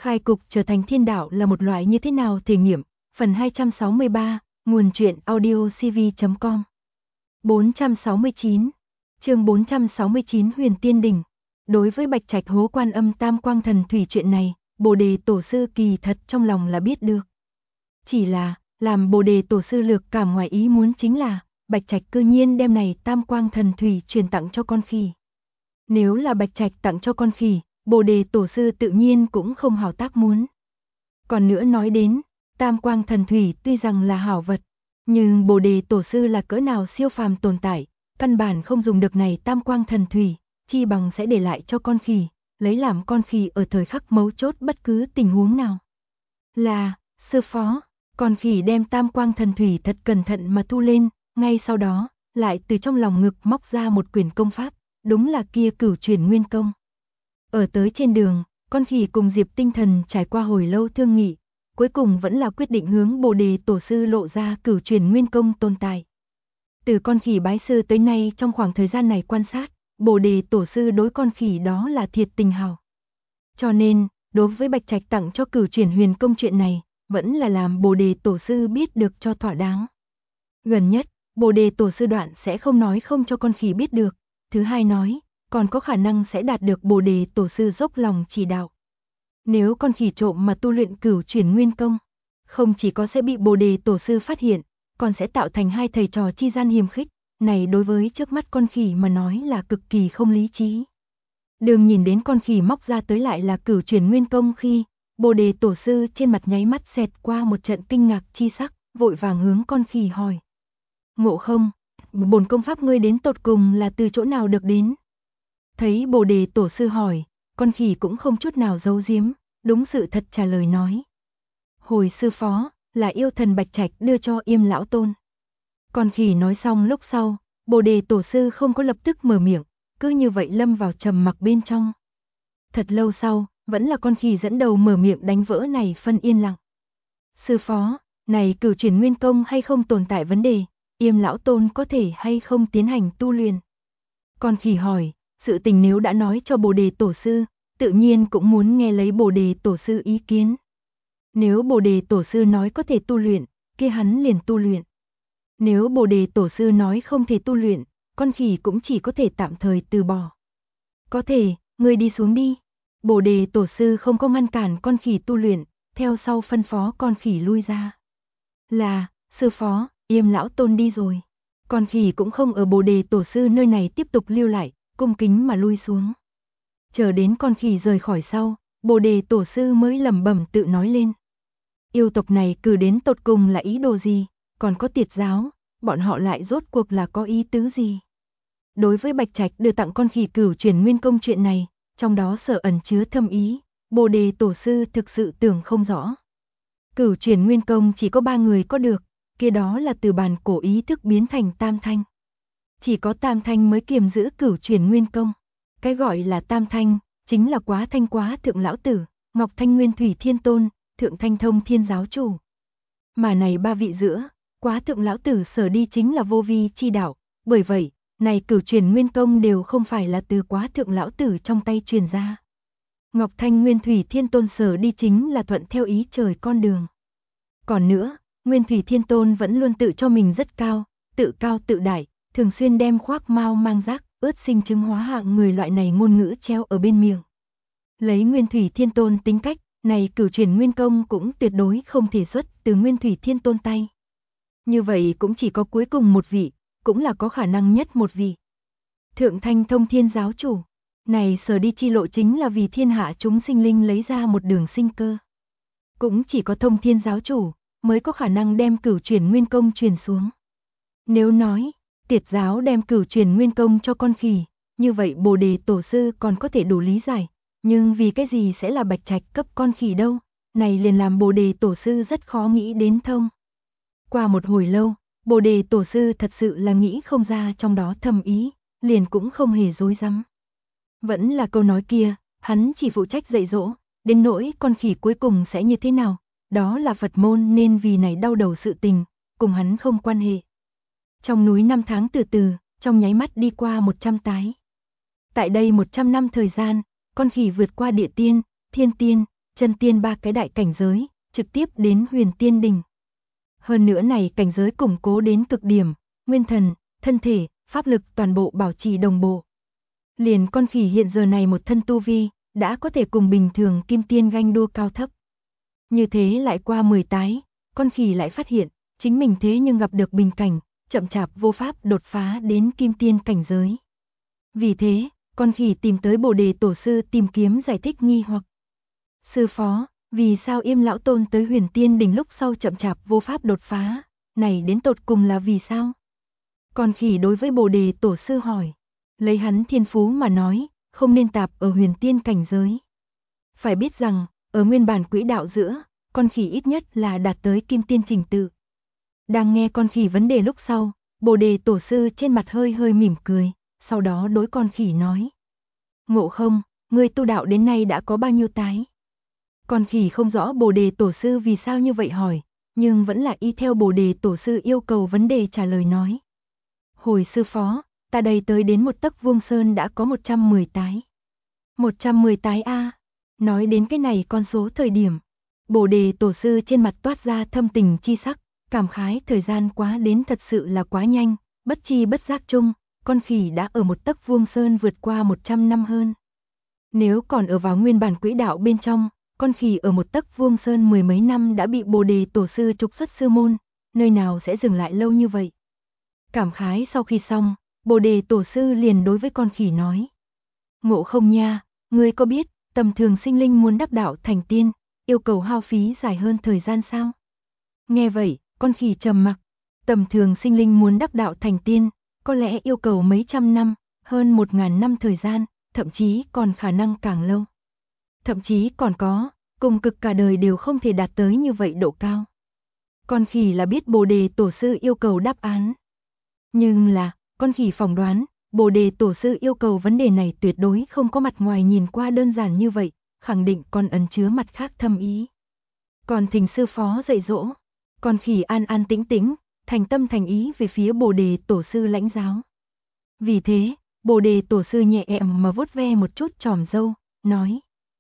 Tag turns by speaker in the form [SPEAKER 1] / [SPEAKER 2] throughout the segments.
[SPEAKER 1] Khai cục trở thành thiên đạo là một loại như thế nào thể nghiệm, phần 263, nguồn truyện audiocv.com. 469, chương 469 Huyền Tiên Đỉnh. Đối với Bạch Trạch hố Quan Âm Tam Quang Thần Thủy chuyện này, Bồ Đề Tổ sư kỳ thật trong lòng là biết được. Chỉ là, làm Bồ Đề Tổ sư lược cảm ngoài ý muốn chính là, Bạch Trạch cư nhiên đem này Tam Quang Thần Thủy truyền tặng cho con khỉ. Nếu là Bạch Trạch tặng cho con khỉ, Bồ Đề Tổ sư tự nhiên cũng không hảo tác muốn. Còn nữa nói đến, Tam Quang Thần Thủy tuy rằng là hảo vật, nhưng Bồ Đề Tổ sư là cỡ nào siêu phàm tồn tại, căn bản không dùng được này Tam Quang Thần Thủy, chi bằng sẽ để lại cho con khỉ, lấy làm con khỉ ở thời khắc mấu chốt bất cứ tình huống nào. Là, sư phó, con khỉ đem Tam Quang Thần Thủy thật cẩn thận mà thu lên, ngay sau đó, lại từ trong lòng ngực móc ra một quyển công pháp, đúng là kia Cửu Chuyển Nguyên Công. Ở tới trên đường, con khỉ cùng Diệp Tinh Thần trải qua hồi lâu thương nghị, cuối cùng vẫn là quyết định hướng Bồ Đề Tổ sư lộ ra Cửu Chuyển Nguyên Công tồn tại. Từ con khỉ bái sư tới nay trong khoảng thời gian này quan sát, Bồ Đề Tổ sư đối con khỉ đó là thiệt tình hào. Cho nên, đối với Bạch Trạch tặng cho Cửu Chuyển Huyền Công chuyện này, vẫn là làm Bồ Đề Tổ sư biết được cho thỏa đáng. Gần nhất, Bồ Đề Tổ sư đoạn sẽ không nói không cho con khỉ biết được, thứ hai nói, còn có khả năng sẽ đạt được Bồ Đề Tổ sư dốc lòng chỉ đạo. Nếu con khỉ trộm mà tu luyện Cửu Chuyển Nguyên Công, không chỉ có sẽ bị Bồ Đề Tổ sư phát hiện, còn sẽ tạo thành hai thầy trò chi gian hiềm khích, này đối với trước mắt con khỉ mà nói là cực kỳ không lý trí. Đường nhìn đến con khỉ móc ra tới lại là Cửu Chuyển Nguyên Công khi, Bồ Đề Tổ sư trên mặt nháy mắt xẹt qua một trận kinh ngạc chi sắc, vội vàng hướng con khỉ hỏi. Ngộ không, bổn công pháp ngươi đến tột cùng là từ chỗ nào được đến? Thấy Bồ Đề Tổ sư hỏi, con khỉ cũng không chút nào giấu giếm, đúng sự thật trả lời nói. Hồi sư phó, là yêu thần Bạch Trạch đưa cho Yêm lão tôn. Con khỉ nói xong lúc sau, Bồ Đề Tổ sư không có lập tức mở miệng, cứ như vậy lâm vào trầm mặc bên trong. Thật lâu sau, vẫn là con khỉ dẫn đầu mở miệng đánh vỡ này phân yên lặng. Sư phó, này Cửu Chuyển Nguyên Công hay không tồn tại vấn đề, Yêm lão tôn có thể hay không tiến hành tu luyện? Con khỉ hỏi, sự tình nếu đã nói cho Bồ Đề Tổ sư, tự nhiên cũng muốn nghe lấy Bồ Đề Tổ sư ý kiến. Nếu Bồ Đề Tổ sư nói có thể tu luyện, kia hắn liền tu luyện. Nếu Bồ Đề Tổ sư nói không thể tu luyện, con khỉ cũng chỉ có thể tạm thời từ bỏ. Có thể, ngươi đi xuống đi. Bồ Đề Tổ sư không có ngăn cản con khỉ tu luyện, theo sau phân phó con khỉ lui ra. Là, sư phó, Yêm lão tôn đi rồi. Con khỉ cũng không ở Bồ Đề Tổ sư nơi này tiếp tục lưu lại, cung kính mà lui xuống. Chờ đến con khỉ rời khỏi sau, Bồ Đề Tổ sư mới lẩm bẩm tự nói lên. Yêu tộc này cử đến tột cùng là ý đồ gì, còn có Tiệt giáo, bọn họ lại rốt cuộc là có ý tứ gì? Đối với Bạch Trạch đưa tặng con khỉ Cửu Chuyển Nguyên Công chuyện này, trong đó sở ẩn chứa thâm ý, Bồ Đề Tổ sư thực sự tưởng không rõ. Cửu Chuyển Nguyên Công chỉ có 3 người có được, kia đó là từ bản cổ ý thức biến thành Tam Thanh. Chỉ có Tam Thanh mới kiềm giữ Cửu Chuyển Nguyên Công. Cái gọi là Tam Thanh, chính là Quá Thanh Quá Thượng Lão Tử, Ngọc Thanh Nguyên Thủy Thiên Tôn, Thượng Thanh Thông Thiên Giáo Chủ. Mà này 3 vị giữa, Quá Thượng Lão Tử sở đi chính là vô vi chi đạo, bởi vậy, này Cửu Chuyển Nguyên Công đều không phải là từ Quá Thượng Lão Tử trong tay truyền ra. Ngọc Thanh Nguyên Thủy Thiên Tôn sở đi chính là thuận theo ý trời con đường. Còn nữa, Nguyên Thủy Thiên Tôn vẫn luôn tự cho mình rất cao tự đại, thường xuyên đem khoác mao mang rác, ướt sinh chứng hóa hạng người loại này ngôn ngữ treo ở bên miệng. Lấy Nguyên Thủy Thiên Tôn tính cách, này Cửu Chuyển Nguyên Công cũng tuyệt đối không thể xuất từ Nguyên Thủy Thiên Tôn tay. Như vậy cũng chỉ có cuối cùng một vị, cũng là có khả năng nhất một vị. Thượng Thanh Thông Thiên Giáo Chủ, này sở đi chi lộ chính là vì thiên hạ chúng sinh linh lấy ra một đường sinh cơ. Cũng chỉ có Thông Thiên Giáo Chủ mới có khả năng đem Cửu Chuyển Nguyên Công truyền xuống. Nếu nói, Tiệt giáo đem Cửu Chuyển Nguyên Công cho con khỉ, như vậy Bồ Đề Tổ sư còn có thể đủ lý giải, nhưng vì cái gì sẽ là Bạch Trạch cấp con khỉ đâu, này liền làm Bồ Đề Tổ sư rất khó nghĩ đến thông. Qua một hồi lâu, Bồ Đề Tổ sư thật sự là nghĩ không ra trong đó thâm ý, liền cũng không hề dối rắm. Vẫn là câu nói kia, hắn chỉ phụ trách dạy dỗ, đến nỗi con khỉ cuối cùng sẽ như thế nào, đó là Phật môn nên vì này đau đầu sự tình, cùng hắn không quan hệ. Trong núi 5 tháng từ từ, trong nháy mắt đi qua 100 tái. Tại đây 100 năm thời gian, con khỉ vượt qua địa tiên, thiên tiên, chân tiên 3 cái đại cảnh giới, trực tiếp đến huyền tiên đỉnh. Hơn nữa này cảnh giới củng cố đến cực điểm, nguyên thần, thân thể, pháp lực toàn bộ bảo trì đồng bộ. Liền con khỉ hiện giờ này một thân tu vi, đã có thể cùng bình thường kim tiên ganh đua cao thấp. Như thế lại qua 10 tái, con khỉ lại phát hiện, chính mình thế nhưng gặp được bình cảnh, chậm chạp vô pháp đột phá đến kim tiên cảnh giới. Vì thế, con khỉ tìm tới Bồ Đề Tổ sư tìm kiếm giải thích nghi hoặc. Sư phó, vì sao Yêm lão tôn tới huyền tiên đỉnh lúc sau chậm chạp vô pháp đột phá, này đến tột cùng là vì sao? Con khỉ đối với Bồ Đề Tổ sư hỏi, lấy hắn thiên phú mà nói, không nên tạp ở huyền tiên cảnh giới. Phải biết rằng, ở nguyên bản quỹ đạo giữa, con khỉ ít nhất là đạt tới kim tiên trình tự. Đang nghe con khỉ vấn đề lúc sau, Bồ Đề Tổ sư trên mặt hơi hơi mỉm cười, sau đó đối con khỉ nói. Ngộ Không, ngươi tu đạo đến nay đã có bao nhiêu tái? Con khỉ không rõ Bồ Đề Tổ sư vì sao như vậy hỏi, nhưng vẫn là y theo Bồ Đề Tổ sư yêu cầu vấn đề trả lời nói. Hồi sư phó, ta đây tới đến một tấc vuông sơn đã có 110 tái. 110 tái a. Nói đến cái này con số thời điểm, Bồ Đề Tổ sư trên mặt toát ra thâm tình chi sắc, cảm khái thời gian quá đến thật sự là quá nhanh, bất chi bất giác chung, con khỉ đã ở một tấc vuông sơn vượt qua 100 năm hơn. Nếu còn ở vào nguyên bản quỹ đạo bên trong, con khỉ ở một tấc vuông sơn 10 mấy năm đã bị Bồ Đề Tổ sư trục xuất sư môn, nơi nào sẽ dừng lại lâu như vậy. Cảm khái sau khi xong, Bồ Đề Tổ sư liền đối với con khỉ nói. Ngộ Không nha, ngươi có biết, tầm thường sinh linh muốn đắc đạo thành tiên, yêu cầu hao phí dài hơn thời gian sao? Nghe vậy, con khỉ trầm mặc. Tầm thường sinh linh muốn đắc đạo thành tiên, có lẽ yêu cầu mấy trăm năm, hơn 1000 năm thời gian, thậm chí còn khả năng càng lâu. Thậm chí còn có, cùng cực cả đời đều không thể đạt tới như vậy độ cao. Con khỉ là biết Bồ Đề Tổ sư yêu cầu đáp án. Nhưng là, con khỉ phỏng đoán, Bồ Đề Tổ sư yêu cầu vấn đề này tuyệt đối không có mặt ngoài nhìn qua đơn giản như vậy, khẳng định còn ẩn chứa mặt khác thâm ý. Còn thỉnh sư phó dạy dỗ, con khỉ an an tĩnh tĩnh, thành tâm thành ý về phía Bồ Đề Tổ sư lãnh giáo. Vì thế, Bồ Đề Tổ sư nhẹ nhàng mà vuốt ve một chút chòm râu, nói.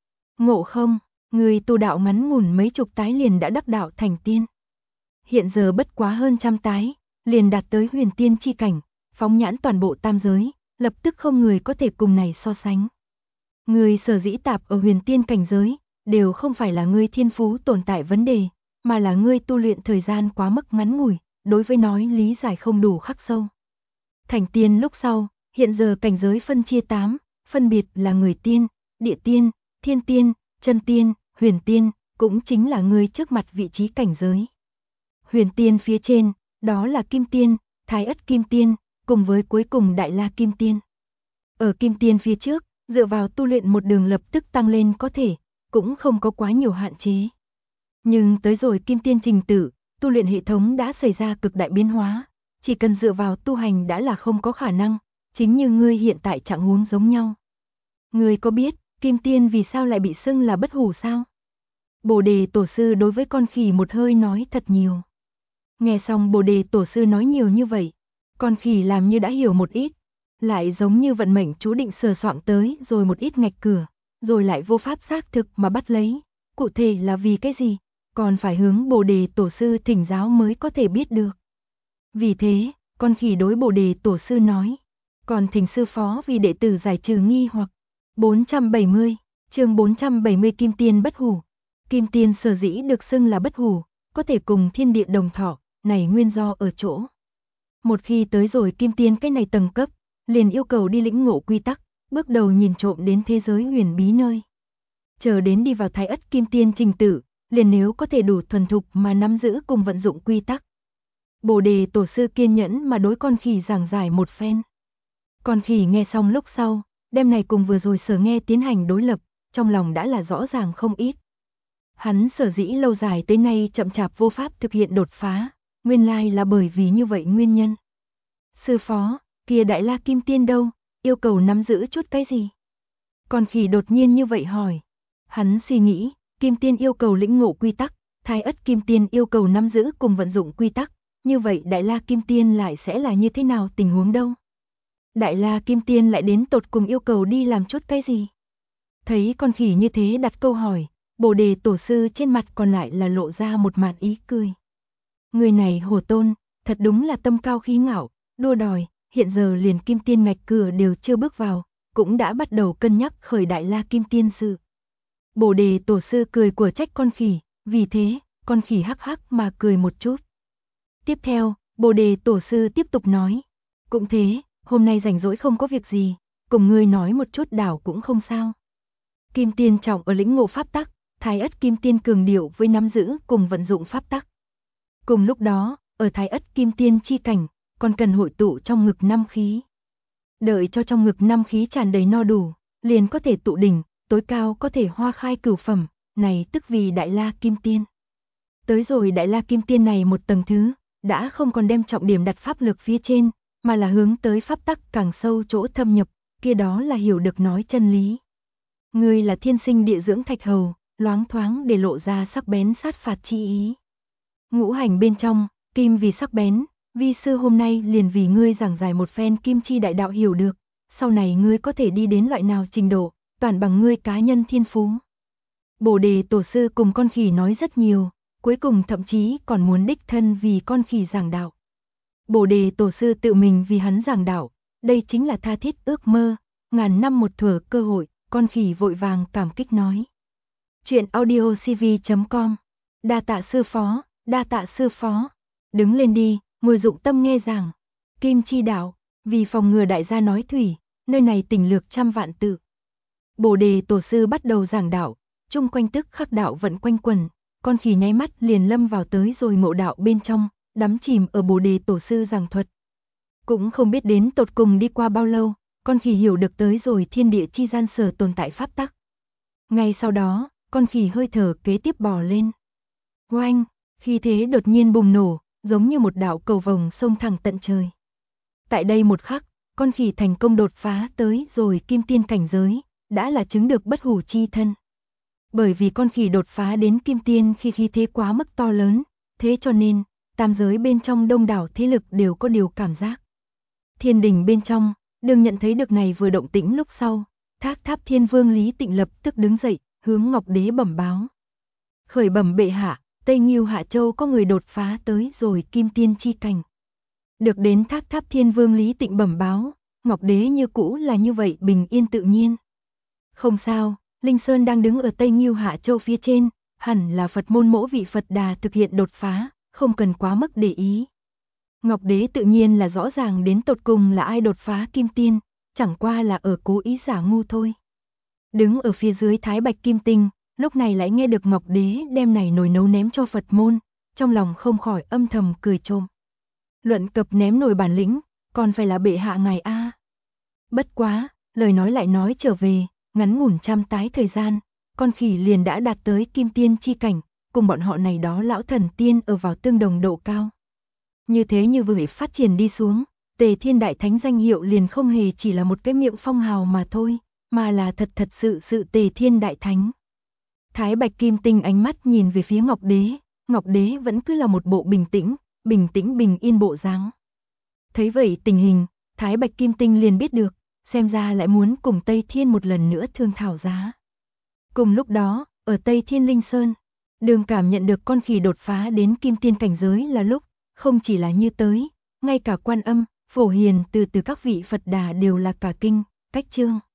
[SPEAKER 1] Ngộ Không, người tu đạo ngắn ngủn mấy chục tái liền đã đắc đạo thành tiên. Hiện giờ bất quá hơn 100 tái, liền đạt tới huyền tiên chi cảnh, phóng nhãn toàn bộ tam giới, lập tức không người có thể cùng này so sánh. Người sở dĩ tạp ở huyền tiên cảnh giới, đều không phải là ngươi thiên phú tồn tại vấn đề, mà là ngươi tu luyện thời gian quá mức ngắn ngủi, đối với nói lý giải không đủ khắc sâu. Thành tiên lúc sau, hiện giờ cảnh giới phân chia 8, phân biệt là người tiên, địa tiên, thiên tiên, chân tiên, huyền tiên, cũng chính là ngươi trước mặt vị trí cảnh giới. Huyền tiên phía trên, đó là kim tiên, thái ất kim tiên, cùng với cuối cùng đại la kim tiên. Ở kim tiên phía trước, dựa vào tu luyện một đường lập tức tăng lên có thể, cũng không có quá nhiều hạn chế. Nhưng tới rồi kim tiên trình tự, tu luyện hệ thống đã xảy ra cực đại biến hóa, chỉ cần dựa vào tu hành đã là không có khả năng, chính như ngươi hiện tại trạng huống giống nhau. Ngươi có biết, kim tiên vì sao lại bị xưng là bất hủ sao? Bồ Đề Tổ sư đối với con khỉ một hơi nói thật nhiều. Nghe xong Bồ Đề Tổ sư nói nhiều như vậy, con khỉ làm như đã hiểu một ít, lại giống như vận mệnh chú định sờ soạng tới rồi một ít ngạch cửa, rồi lại vô pháp xác thực mà bắt lấy, cụ thể là vì cái gì, còn phải hướng Bồ Đề Tổ sư thỉnh giáo mới có thể biết được. Vì thế, con khỉ đối Bồ Đề Tổ sư nói, còn thỉnh sư phó vì đệ tử giải trừ nghi hoặc. 470, chương 470 Kim Tiên bất hủ. Kim Tiên sở dĩ được xưng là bất hủ, có thể cùng thiên địa đồng thọ, này nguyên do ở chỗ. Một khi tới rồi Kim Tiên cái này tầng cấp, liền yêu cầu đi lĩnh ngộ quy tắc, bước đầu nhìn trộm đến thế giới huyền bí nơi. Chờ đến đi vào thái ất Kim Tiên trình tự, liền nếu có thể đủ thuần thục mà nắm giữ cùng vận dụng quy tắc. Bồ Đề Tổ sư kiên nhẫn mà đối con khỉ giảng giải một phen. Con khỉ nghe xong lúc sau, đêm này cùng vừa rồi sở nghe tiến hành đối lập, trong lòng đã là rõ ràng không ít. Hắn sở dĩ lâu dài tới nay chậm chạp vô pháp thực hiện đột phá, nguyên lai là bởi vì như vậy nguyên nhân. Sư phó, kia đại la kim tiên đâu, yêu cầu nắm giữ chút cái gì? Con khỉ đột nhiên như vậy hỏi. Hắn suy nghĩ, kim tiên yêu cầu lĩnh ngộ quy tắc, thái ất kim tiên yêu cầu nắm giữ cùng vận dụng quy tắc, như vậy đại la kim tiên lại sẽ là như thế nào tình huống đâu? Đại la kim tiên lại đến tột cùng yêu cầu đi làm chút cái gì? Thấy con khỉ như thế đặt câu hỏi, Bồ đề tổ sư trên mặt còn lại là lộ ra một màn ý cười. Người này Hồ Tôn, thật đúng là tâm cao khí ngạo, đua đòi, hiện giờ liền kim tiên ngạch cửa đều chưa bước vào, cũng đã bắt đầu cân nhắc khởi đại la kim tiên sự. Bồ đề tổ sư cười của trách con khỉ, vì thế, con khỉ hắc hắc mà cười một chút. Tiếp theo, Bồ đề tổ sư tiếp tục nói, cũng thế, hôm nay rảnh rỗi không có việc gì, cùng ngươi nói một chút đảo cũng không sao. Kim tiên trọng ở lĩnh ngộ pháp tắc, Thái Ất Kim Tiên cường điệu với nắm giữ cùng vận dụng pháp tắc. Cùng lúc đó, ở Thái Ất Kim Tiên chi cảnh, còn cần hội tụ trong ngực 5 khí. Đợi cho trong ngực 5 khí tràn đầy no đủ, liền có thể tụ đỉnh, tối cao có thể hoa khai cửu phẩm, này tức vì Đại La Kim Tiên. Tới rồi Đại La Kim Tiên này một tầng thứ, đã không còn đem trọng điểm đặt pháp lực phía trên, mà là hướng tới pháp tắc càng sâu chỗ thâm nhập, kia đó là hiểu được nói chân lý. Ngươi là thiên sinh địa dưỡng thạch hầu, loáng thoáng để lộ ra sắc bén sát phạt chi ý. Ngũ hành bên trong, kim vì sắc bén, vi sư hôm nay liền vì ngươi giảng giải một phen kim chi đại đạo hiểu được, sau này ngươi có thể đi đến loại nào trình độ, toàn bằng ngươi cá nhân thiên phú. Bồ đề tổ sư cùng con khỉ nói rất nhiều, cuối cùng thậm chí còn muốn đích thân vì con khỉ giảng đạo. Bồ đề tổ sư tự mình vì hắn giảng đạo, đây chính là tha thiết ước mơ, ngàn năm một thuở cơ hội, con khỉ vội vàng cảm kích nói. Chuyện audiocv.com. Đa tạ sư phó, đa tạ sư phó. Đứng lên đi, ngồi dụng tâm nghe giảng. Kim chi đạo, vì phòng ngừa đại gia nói thủy, nơi này tình lược trăm vạn tự. Bồ đề tổ sư bắt đầu giảng đạo, chung quanh tức khắc đạo vận quanh quẩn, con khỉ nháy mắt liền lâm vào tới rồi ngộ đạo bên trong, đắm chìm ở bồ đề tổ sư giảng thuật. Cũng không biết đến tột cùng đi qua bao lâu, con khỉ hiểu được tới rồi thiên địa chi gian sở tồn tại pháp tắc. Ngay sau đó, con khỉ hơi thở kế tiếp bò lên. Oanh, khi thế đột nhiên bùng nổ, giống như một đạo cầu vồng xông thẳng tận trời. Tại đây một khắc, con khỉ thành công đột phá tới rồi kim tiên cảnh giới, đã là chứng được bất hủ chi thân. Bởi vì con khỉ đột phá đến kim tiên khi khí thế quá mức to lớn, thế cho nên, tam giới bên trong đông đảo thế lực đều có điều cảm giác. Thiên đình bên trong, đừng nhận thấy được này vừa động tĩnh lúc sau, Thác Tháp Thiên Vương Lý Tịnh lập tức đứng dậy, hướng Ngọc Đế bẩm báo. Khởi bẩm bệ hạ, Tây Ngưu Hạ Châu có người đột phá tới rồi kim tiên chi cảnh. Được đến Thác Tháp Thiên Vương Lý Tịnh bẩm báo, Ngọc Đế như cũ là như vậy bình yên tự nhiên. Không sao, Linh Sơn đang đứng ở Tây Ngưu Hạ Châu phía trên, hẳn là Phật môn mỗ vị Phật Đà thực hiện đột phá, không cần quá mức để ý. Ngọc Đế tự nhiên là rõ ràng đến tột cùng là ai đột phá kim tiên, chẳng qua là ở cố ý giả ngu thôi. Đứng ở phía dưới Thái Bạch Kim Tinh, lúc này lại nghe được Ngọc Đế đem này nồi nấu ném cho Phật môn, trong lòng không khỏi âm thầm cười trộm. Luận cập ném nồi bản lĩnh, còn phải là bệ hạ ngài a. Bất quá, lời nói lại nói trở về, ngắn ngủn trăm tái thời gian, con khỉ liền đã đạt tới kim tiên chi cảnh, cùng bọn họ này đó lão thần tiên ở vào tương đồng độ cao. Như thế như vừa phát triển đi xuống, Tề Thiên Đại Thánh danh hiệu liền không hề chỉ là một cái miệng phong hào mà thôi, mà là thật sự Tề Thiên Đại Thánh. Thái Bạch Kim Tinh ánh mắt nhìn về phía Ngọc Đế vẫn cứ là một bộ bình tĩnh bình yên bộ dáng. Thấy vậy tình hình, Thái Bạch Kim Tinh liền biết được, xem ra lại muốn cùng Tây Thiên một lần nữa thương thảo giá. Cùng lúc đó, ở Tây Thiên Linh Sơn, Đường cảm nhận được con khỉ đột phá đến kim tiên cảnh giới là lúc, không chỉ là như tới, ngay cả Quan Âm, Phổ Hiền từ các vị Phật Đà đều là cả kinh, cách chương.